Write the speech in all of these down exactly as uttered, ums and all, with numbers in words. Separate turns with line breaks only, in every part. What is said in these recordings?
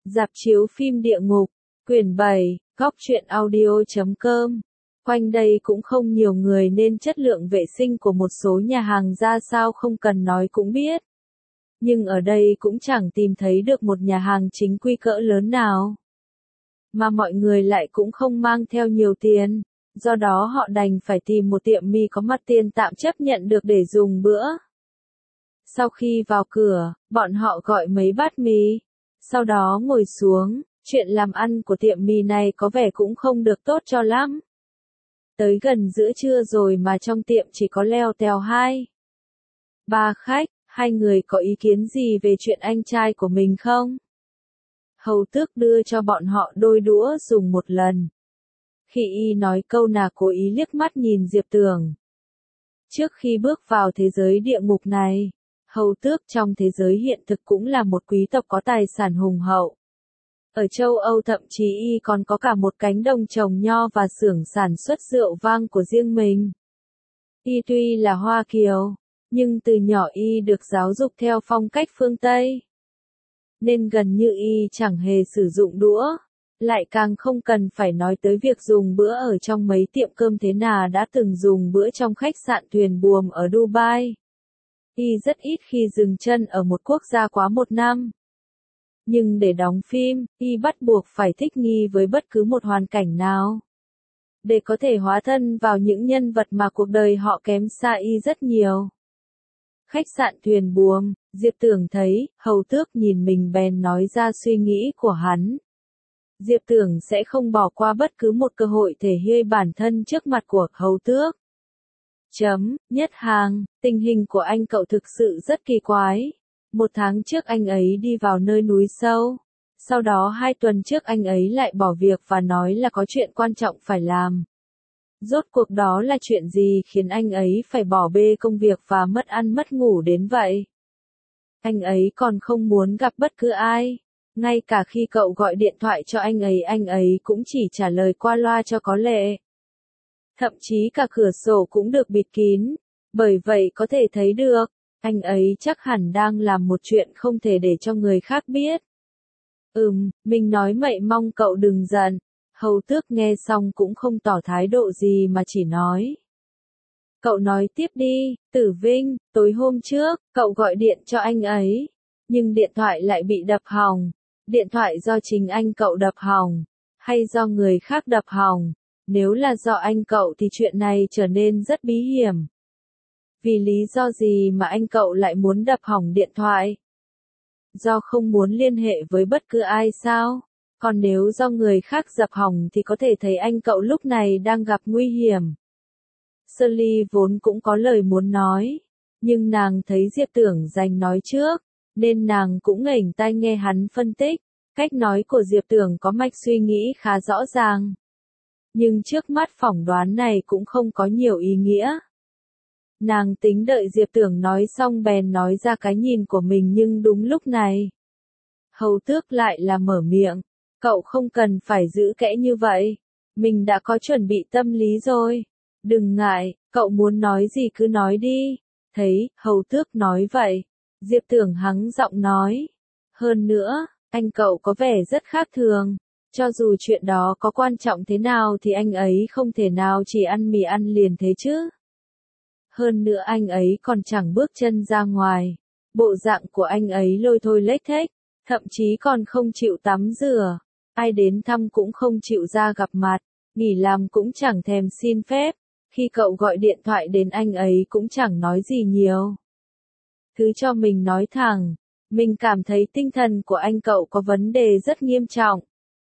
Rạp chiếu phim địa ngục, quyển bảy, góc truyện audio chấm com. Quanh đây cũng không nhiều người nên chất lượng vệ sinh của một số nhà hàng ra sao không cần nói cũng biết. Nhưng ở đây cũng chẳng tìm thấy được một nhà hàng chính quy cỡ lớn nào. Mà mọi người lại cũng không mang theo nhiều tiền, do đó họ đành phải tìm một tiệm mì có mặt tiền tạm chấp nhận được để dùng bữa. Sau khi vào cửa, bọn họ gọi mấy bát mì, sau đó ngồi xuống. Chuyện làm ăn của tiệm mì này có vẻ cũng không được tốt cho lắm. Tới gần giữa trưa rồi mà trong tiệm chỉ có leo tèo hai. Ba khách, hai người có ý kiến gì về chuyện anh trai của mình không? Hầu tước đưa cho bọn họ đôi đũa dùng một lần. Khi y nói câu nào cố ý liếc mắt nhìn Diệp Tường. Trước khi bước vào thế giới địa ngục này, hầu tước trong thế giới hiện thực cũng là một quý tộc có tài sản hùng hậu. Ở châu Âu thậm chí y còn có cả một cánh đồng trồng nho và xưởng sản xuất rượu vang của riêng mình. Y tuy là Hoa Kiều, nhưng từ nhỏ y được giáo dục theo phong cách phương Tây. Nên gần như y chẳng hề sử dụng đũa, lại càng không cần phải nói tới việc dùng bữa ở trong mấy tiệm cơm thế nào đã từng dùng bữa trong khách sạn thuyền buồm ở Dubai. Y rất ít khi dừng chân ở một quốc gia quá một năm. Nhưng để đóng phim, y bắt buộc phải thích nghi với bất cứ một hoàn cảnh nào. Để có thể hóa thân vào những nhân vật mà cuộc đời họ kém xa y rất nhiều. Khách sạn thuyền buồm, Diệp Tường thấy, hầu tước nhìn mình bèn nói ra suy nghĩ của hắn. Diệp Tường sẽ không bỏ qua bất cứ một cơ hội thể hiện bản thân trước mặt của hầu tước. Chấm, Nhất Hàng, tình hình của anh cậu thực sự rất kỳ quái. Một tháng trước anh ấy đi vào nơi núi sâu. Sau đó hai tuần trước anh ấy lại bỏ việc và nói là có chuyện quan trọng phải làm. Rốt cuộc đó là chuyện gì khiến anh ấy phải bỏ bê công việc và mất ăn mất ngủ đến vậy? Anh ấy còn không muốn gặp bất cứ ai. Ngay cả khi cậu gọi điện thoại cho anh ấy anh ấy cũng chỉ trả lời qua loa cho có lệ. Thậm chí cả cửa sổ cũng được bịt kín. Bởi vậy có thể thấy được, anh ấy chắc hẳn đang làm một chuyện không thể để cho người khác biết. Ừm, mình nói vậy mong cậu đừng giận. Hầu tước nghe xong cũng không tỏ thái độ gì mà chỉ nói. Cậu nói tiếp đi, Tử Vinh, tối hôm trước, cậu gọi điện cho anh ấy. Nhưng điện thoại lại bị đập hỏng. Điện thoại do chính anh cậu đập hỏng. Hay do người khác đập hỏng. Nếu là do anh cậu thì chuyện này trở nên rất bí hiểm. Vì lý do gì mà anh cậu lại muốn đập hỏng điện thoại? Do không muốn liên hệ với bất cứ ai sao? Còn nếu do người khác dập hỏng thì có thể thấy anh cậu lúc này đang gặp nguy hiểm. Shirley vốn cũng có lời muốn nói, nhưng nàng thấy Diệp Tưởng giành nói trước, nên nàng cũng nghển tai nghe hắn phân tích. Cách nói của Diệp Tưởng có mạch suy nghĩ khá rõ ràng. Nhưng trước mắt phỏng đoán này cũng không có nhiều ý nghĩa. Nàng tính đợi Diệp Tưởng nói xong bèn nói ra cái nhìn của mình nhưng đúng lúc này. Hầu tước lại là mở miệng. Cậu không cần phải giữ kẽ như vậy. Mình đã có chuẩn bị tâm lý rồi. Đừng ngại, cậu muốn nói gì cứ nói đi. Thấy, hầu tước nói vậy. Diệp Tưởng hắng giọng nói. Hơn nữa, anh cậu có vẻ rất khác thường. Cho dù chuyện đó có quan trọng thế nào thì anh ấy không thể nào chỉ ăn mì ăn liền thế chứ. Hơn nữa anh ấy còn chẳng bước chân ra ngoài. Bộ dạng của anh ấy lôi thôi lếch thếch, thậm chí còn không chịu tắm rửa. Ai đến thăm cũng không chịu ra gặp mặt, nghỉ làm cũng chẳng thèm xin phép. Khi cậu gọi điện thoại đến anh ấy cũng chẳng nói gì nhiều. Thứ cho mình nói thẳng, mình cảm thấy tinh thần của anh cậu có vấn đề rất nghiêm trọng.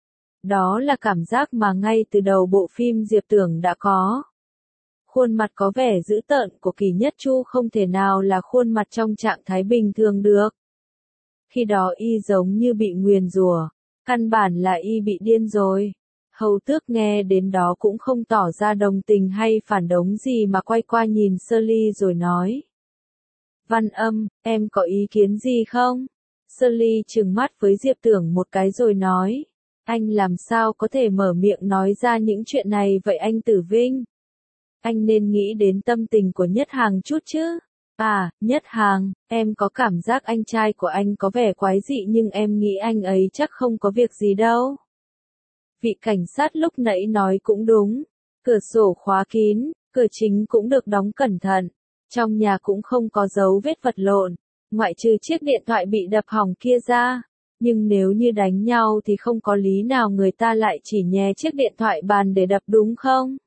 Đó là cảm giác mà ngay từ đầu bộ phim Diệp Tưởng đã có. Khuôn mặt có vẻ dữ tợn của Kỳ Nhất Chu không thể nào là khuôn mặt trong trạng thái bình thường được. Khi đó y giống như bị nguyền rủa, căn bản là y bị điên rồi. Hầu tước nghe đến đó cũng không tỏ ra đồng tình hay phản đối gì mà quay qua nhìn Shirley rồi nói. Văn Âm, em có ý kiến gì không? Shirley trừng mắt với Diệp Tưởng một cái rồi nói. Anh làm sao có thể mở miệng nói ra những chuyện này vậy anh Tử Vinh? Anh nên nghĩ đến tâm tình của Nhất Hàng chút chứ. À, Nhất Hàng, em có cảm giác anh trai của anh có vẻ quái dị nhưng em nghĩ anh ấy chắc không có việc gì đâu. Vị cảnh sát lúc nãy nói cũng đúng. Cửa sổ khóa kín, cửa chính cũng được đóng cẩn thận. Trong nhà cũng không có dấu vết vật lộn, ngoại trừ chiếc điện thoại bị đập hỏng kia ra. Nhưng nếu như đánh nhau thì không có lý nào người ta lại chỉ nhè chiếc điện thoại bàn để đập đúng không?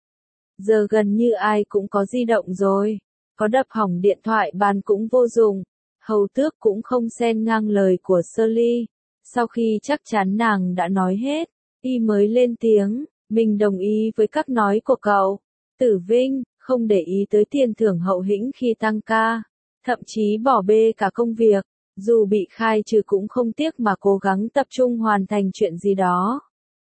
Giờ gần như ai cũng có di động rồi. Có đập hỏng điện thoại bàn cũng vô dụng. Hầu Tước cũng không xen ngang lời của Shirley. Sau khi chắc chắn nàng đã nói hết, y mới lên tiếng, mình đồng ý với các nói của cậu. Tử Vinh, không để ý tới tiền thưởng hậu hĩnh khi tăng ca. Thậm chí bỏ bê cả công việc. Dù bị khai trừ cũng không tiếc mà cố gắng tập trung hoàn thành chuyện gì đó.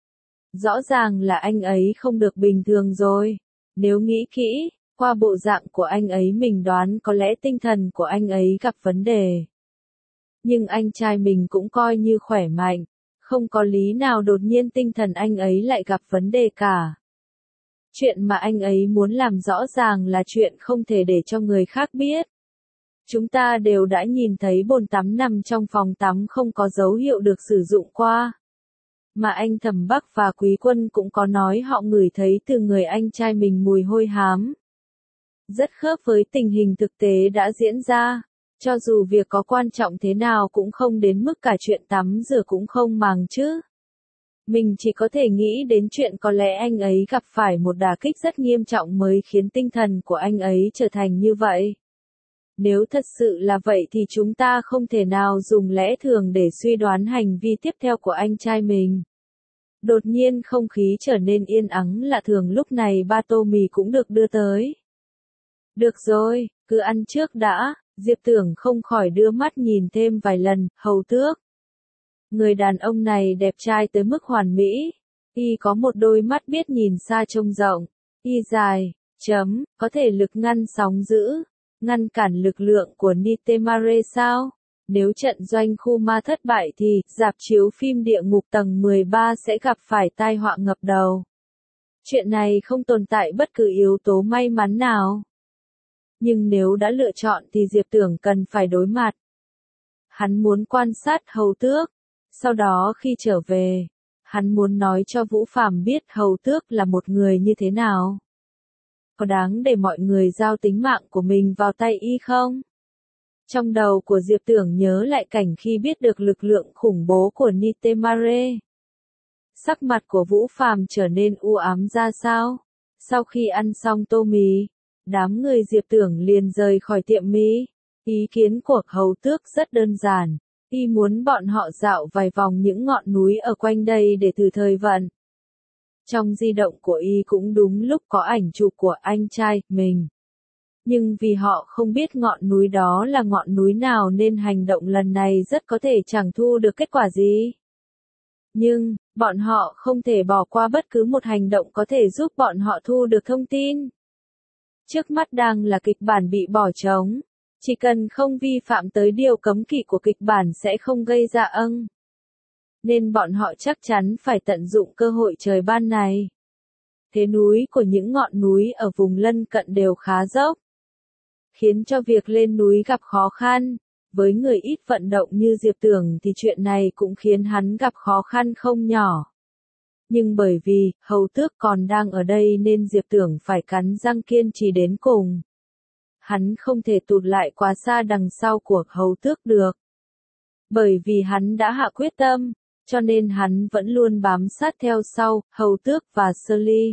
Rõ ràng là anh ấy không được bình thường rồi. Nếu nghĩ kỹ, qua bộ dạng của anh ấy mình đoán có lẽ tinh thần của anh ấy gặp vấn đề. Nhưng anh trai mình cũng coi như khỏe mạnh. Không có lý nào đột nhiên tinh thần anh ấy lại gặp vấn đề cả. Chuyện mà anh ấy muốn làm rõ ràng là chuyện không thể để cho người khác biết. Chúng ta đều đã nhìn thấy bồn tắm nằm trong phòng tắm không có dấu hiệu được sử dụng qua. Mà anh Thẩm Bắc và Quý Quân cũng có nói họ ngửi thấy từ người anh trai mình mùi hôi hám. Rất khớp với tình hình thực tế đã diễn ra. Cho dù việc có quan trọng thế nào cũng không đến mức cả chuyện tắm rửa cũng không màng chứ. Mình chỉ có thể nghĩ đến chuyện có lẽ anh ấy gặp phải một đả kích rất nghiêm trọng mới khiến tinh thần của anh ấy trở thành như vậy. Nếu thật sự là vậy thì chúng ta không thể nào dùng lẽ thường để suy đoán hành vi tiếp theo của anh trai mình. Đột nhiên không khí trở nên yên ắng lạ thường lúc này ba tô mì cũng được đưa tới. Được rồi, cứ ăn trước đã, Diệp Tưởng không khỏi đưa mắt nhìn thêm vài lần, Hầu Tước. Người đàn ông này đẹp trai tới mức hoàn mỹ. Y có một đôi mắt biết nhìn xa trông rộng. Y dài, chấm, có thể lực ngăn sóng dữ. Ngăn cản lực lượng của Nitemare sao? Nếu trận doanh khu ma thất bại thì, rạp chiếu phim địa ngục tầng mười ba sẽ gặp phải tai họa ngập đầu. Chuyện này không tồn tại bất cứ yếu tố may mắn nào. Nhưng nếu đã lựa chọn thì Diệp Tưởng cần phải đối mặt. Hắn muốn quan sát Hầu Tước. Sau đó khi trở về, hắn muốn nói cho Vũ Phàm biết Hầu Tước là một người như thế nào. Có đáng để mọi người giao tính mạng của mình vào tay y không? Trong đầu của Diệp Tưởng nhớ lại cảnh khi biết được lực lượng khủng bố của Nitemare. Sắc mặt của Vũ Phàm trở nên u ám ra sao? Sau khi ăn xong tô mì, đám người Diệp Tưởng liền rời khỏi tiệm mì. Ý kiến của Hầu Tước rất đơn giản. Y muốn bọn họ dạo vài vòng những ngọn núi ở quanh đây để thử thời vận. Trong di động của Y cũng đúng lúc có ảnh chụp của anh trai mình. Nhưng vì họ không biết ngọn núi đó là ngọn núi nào nên hành động lần này rất có thể chẳng thu được kết quả gì. Nhưng, bọn họ không thể bỏ qua bất cứ một hành động có thể giúp bọn họ thu được thông tin. Trước mắt đang là kịch bản bị bỏ trống. Chỉ cần không vi phạm tới điều cấm kỵ của kịch bản sẽ không gây ra âng. Nên bọn họ chắc chắn phải tận dụng cơ hội trời ban này. Thế núi của những ngọn núi ở vùng lân cận đều khá dốc. Khiến cho việc lên núi gặp khó khăn. Với người ít vận động như Diệp Tưởng thì chuyện này cũng khiến hắn gặp khó khăn không nhỏ. Nhưng bởi vì, Hầu Tước còn đang ở đây nên Diệp Tưởng phải cắn răng kiên trì đến cùng. Hắn không thể tụt lại quá xa đằng sau của Hầu Tước được. Bởi vì hắn đã hạ quyết tâm, cho nên hắn vẫn luôn bám sát theo sau, Hầu Tước và Shirley.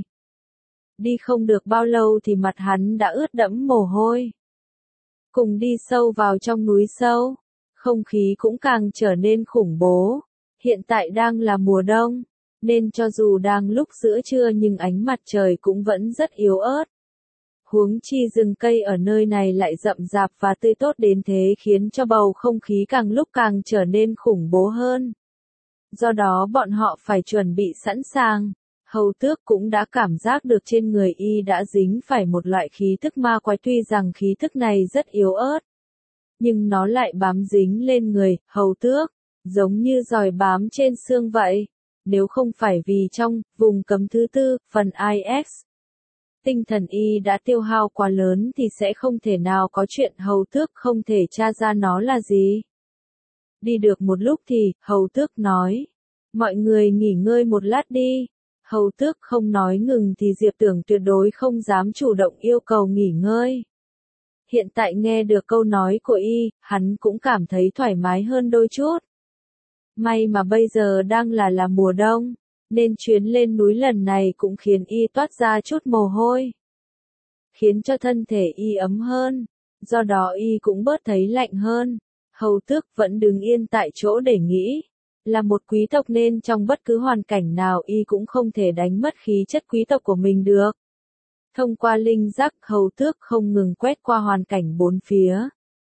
Đi không được bao lâu thì mặt hắn đã ướt đẫm mồ hôi. Cùng đi sâu vào trong núi sâu, không khí cũng càng trở nên khủng bố. Hiện tại đang là mùa đông, nên cho dù đang lúc giữa trưa nhưng ánh mặt trời cũng vẫn rất yếu ớt. Huống chi rừng cây ở nơi này lại rậm rạp và tươi tốt đến thế khiến cho bầu không khí càng lúc càng trở nên khủng bố hơn. Do đó bọn họ phải chuẩn bị sẵn sàng. Hầu Tước cũng đã cảm giác được trên người y đã dính phải một loại khí thức ma quái tuy rằng khí thức này rất yếu ớt. Nhưng nó lại bám dính lên người, Hầu Tước, giống như giòi bám trên xương vậy. Nếu không phải vì trong vùng cấm thứ tư, phần i ích, Tinh thần y đã tiêu hao quá lớn thì sẽ không thể nào có chuyện Hầu Tước không thể tra ra nó là gì. Đi được một lúc thì, Hầu Tước nói. Mọi người nghỉ ngơi một lát đi. Hầu Tước không nói ngừng thì Diệp Tưởng tuyệt đối không dám chủ động yêu cầu nghỉ ngơi. Hiện tại nghe được câu nói của y, hắn cũng cảm thấy thoải mái hơn đôi chút. May mà bây giờ đang là là mùa đông, nên chuyến lên núi lần này cũng khiến y toát ra chút mồ hôi. Khiến cho thân thể y ấm hơn, do đó y cũng bớt thấy lạnh hơn. Hầu Tước vẫn đứng yên tại chỗ để nghĩ. Là một quý tộc nên trong bất cứ hoàn cảnh nào y cũng không thể đánh mất khí chất quý tộc của mình được. Thông qua linh giác, Hầu Tước không ngừng quét qua hoàn cảnh bốn phía.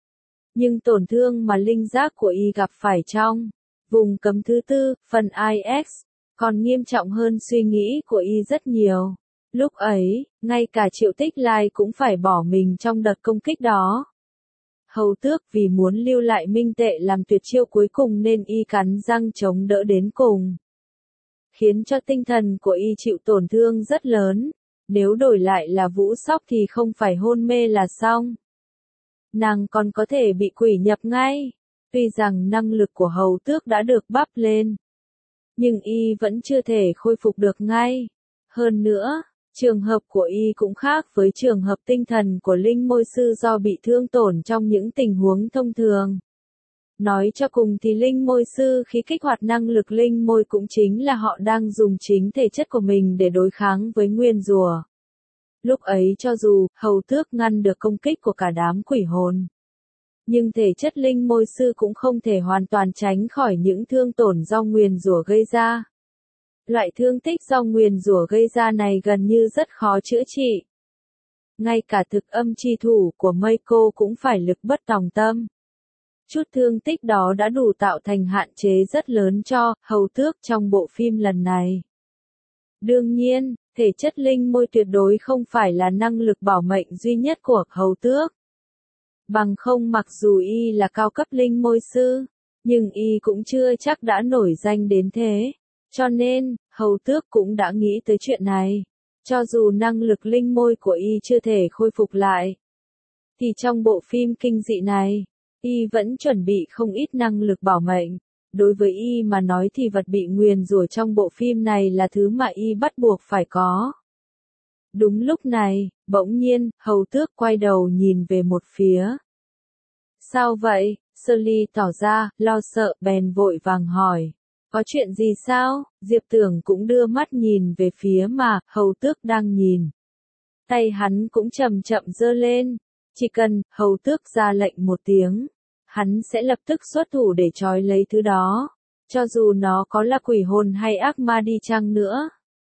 Nhưng tổn thương mà linh giác của y gặp phải trong vùng cấm thứ tư, phần I X, còn nghiêm trọng hơn suy nghĩ của y rất nhiều. Lúc ấy, ngay cả Triệu Tích Lai cũng phải bỏ mình trong đợt công kích đó. Hầu Tước vì muốn lưu lại minh tệ làm tuyệt chiêu cuối cùng nên y cắn răng chống đỡ đến cùng. Khiến cho tinh thần của y chịu tổn thương rất lớn. Nếu đổi lại là Vũ Sóc thì không phải hôn mê là xong. Nàng còn có thể bị quỷ nhập ngay. Tuy rằng năng lực của Hầu Tước đã được bắp lên, nhưng y vẫn chưa thể khôi phục được ngay. Hơn nữa, trường hợp của y cũng khác với trường hợp tinh thần của Linh Môi Sư do bị thương tổn trong những tình huống thông thường. Nói cho cùng thì Linh Môi Sư khi kích hoạt năng lực Linh Môi cũng chính là họ đang dùng chính thể chất của mình để đối kháng với nguyền rủa. Lúc ấy cho dù Hầu Tước ngăn được công kích của cả đám quỷ hồn, nhưng thể chất Linh Môi Sư cũng không thể hoàn toàn tránh khỏi những thương tổn do nguyền rủa gây ra. Loại thương tích do nguyền rủa gây ra này gần như rất khó chữa trị. Ngay cả thực âm chi thủ của Meiko cũng phải lực bất tòng tâm. Chút thương tích đó đã đủ tạo thành hạn chế rất lớn cho Hầu Tước trong bộ phim lần này. Đương nhiên, thể chất Linh Môi tuyệt đối không phải là năng lực bảo mệnh duy nhất của Hầu Tước. Bằng không mặc dù y là cao cấp Linh Môi Sư, nhưng y cũng chưa chắc đã nổi danh đến thế. Cho nên, Hầu Tước cũng đã nghĩ tới chuyện này. Cho dù năng lực linh môi của y chưa thể khôi phục lại, thì trong bộ phim kinh dị này, y vẫn chuẩn bị không ít năng lực bảo mệnh. Đối với y mà nói thì vật bị nguyền rủa trong bộ phim này là thứ mà y bắt buộc phải có. Đúng lúc này, bỗng nhiên, Hầu Tước quay đầu nhìn về một phía. Sao vậy? Sully tỏ ra lo sợ bèn vội vàng hỏi. Có chuyện gì sao? Diệp Tưởng cũng đưa mắt nhìn về phía mà Hầu Tước đang nhìn. Tay hắn cũng chậm chậm giơ lên. Chỉ cần Hầu Tước ra lệnh một tiếng, hắn sẽ lập tức xuất thủ để trói lấy thứ đó. Cho dù nó có là quỷ hồn hay ác ma đi chăng nữa.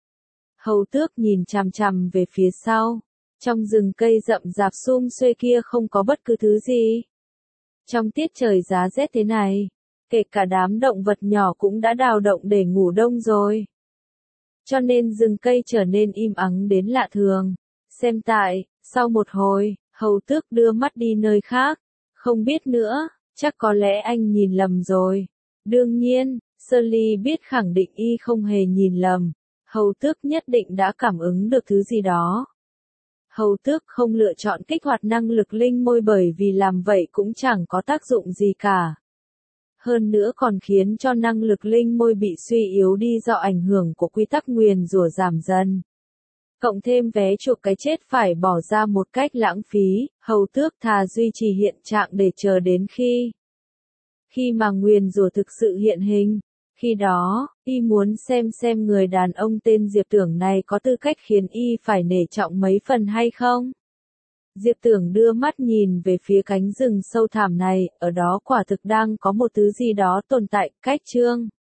Hầu Tước nhìn chằm chằm về phía sau. Trong rừng cây rậm rạp sum xuê kia không có bất cứ thứ gì. Trong tiết trời giá rét thế này, kể cả đám động vật nhỏ cũng đã đào động để ngủ đông rồi. Cho nên rừng cây trở nên im ắng đến lạ thường. Xem tại, sau một hồi, Hầu Tước đưa mắt đi nơi khác. Không biết nữa, chắc có lẽ anh nhìn lầm rồi. Đương nhiên, Sully biết khẳng định y không hề nhìn lầm. Hầu Tước nhất định đã cảm ứng được thứ gì đó. Hầu Tước không lựa chọn kích hoạt năng lực linh môi bởi vì làm vậy cũng chẳng có tác dụng gì cả. Hơn nữa còn khiến cho năng lực linh môi bị suy yếu đi do ảnh hưởng của quy tắc nguyền rủa giảm dần. Cộng thêm vé chuộc cái chết phải bỏ ra một cách lãng phí, Hầu Tước thà duy trì hiện trạng để chờ đến khi khi mà nguyền rủa thực sự hiện hình. Khi đó, y muốn xem xem người đàn ông tên Diệp Tưởng này có tư cách khiến y phải nể trọng mấy phần hay không. Diệp Tưởng đưa mắt nhìn về phía cánh rừng sâu thẳm này, ở đó quả thực đang có một thứ gì đó tồn tại, cách chương.